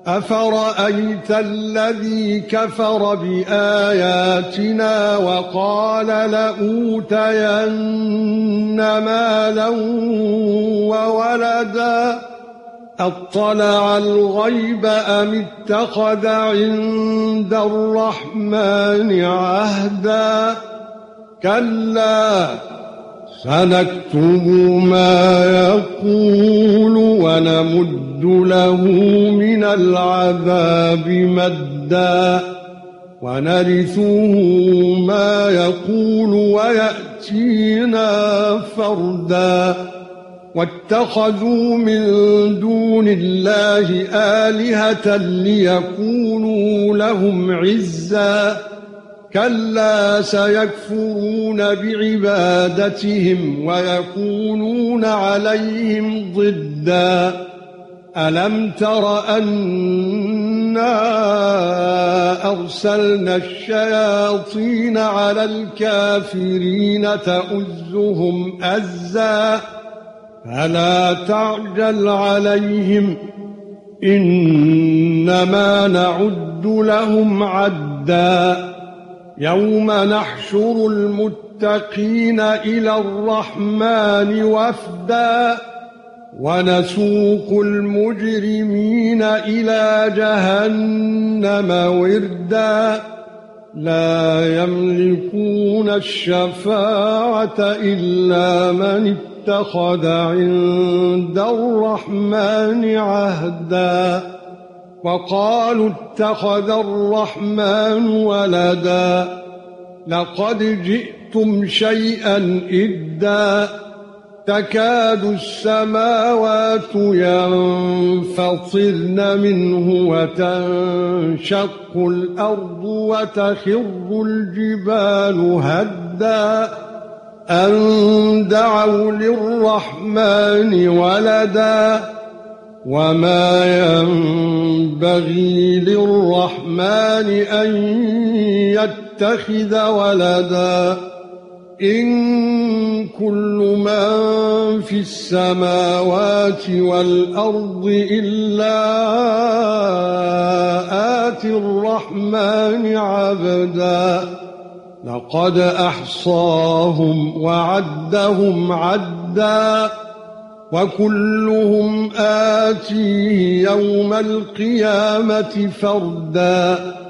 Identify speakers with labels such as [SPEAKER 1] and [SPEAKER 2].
[SPEAKER 1] أفرأيت الذي كفر بآياتنا وقال لأوتين مالا وولدا أطلع الغيب أم اتخذ عند الرحمن عهدا كلا سنكتب ما يقول ونمد له من العذاب مدا ونرثه ما يقول ويأتينا فردا واتخذوا من دون الله آلهة ليكونوا لهم عزا كلا سيكفرون بعبادتهم ويكونون عليهم ضدا ألم تر أنا أرسلنا الشياطين على الكافرين تؤزهم أزا فلا تعجل عليهم إنما نعد لهم عدا يوم نحشر المتقين إلى الرحمن وفدا ونسوق المجرمين إلى جهنم وردا لا يملكون الشفاعة إلا من اتخذ عند الرحمن عهدا وقالوا اتخذ الرحمن ولدا لقد جئتم شيئا إدا تكاد السماوات ينفطرن منه وتنشق الأرض وتخر الجبال هدا أن دعوا للرحمن ولدا وما ينبغي للرحمن أن يتخذ ولدا إن كل من في السماوات والأرض إلا آتي الرحمن عبدا لقد أحصاهم وعدهم عدا وكلهم آتيه يوم القيامة فردا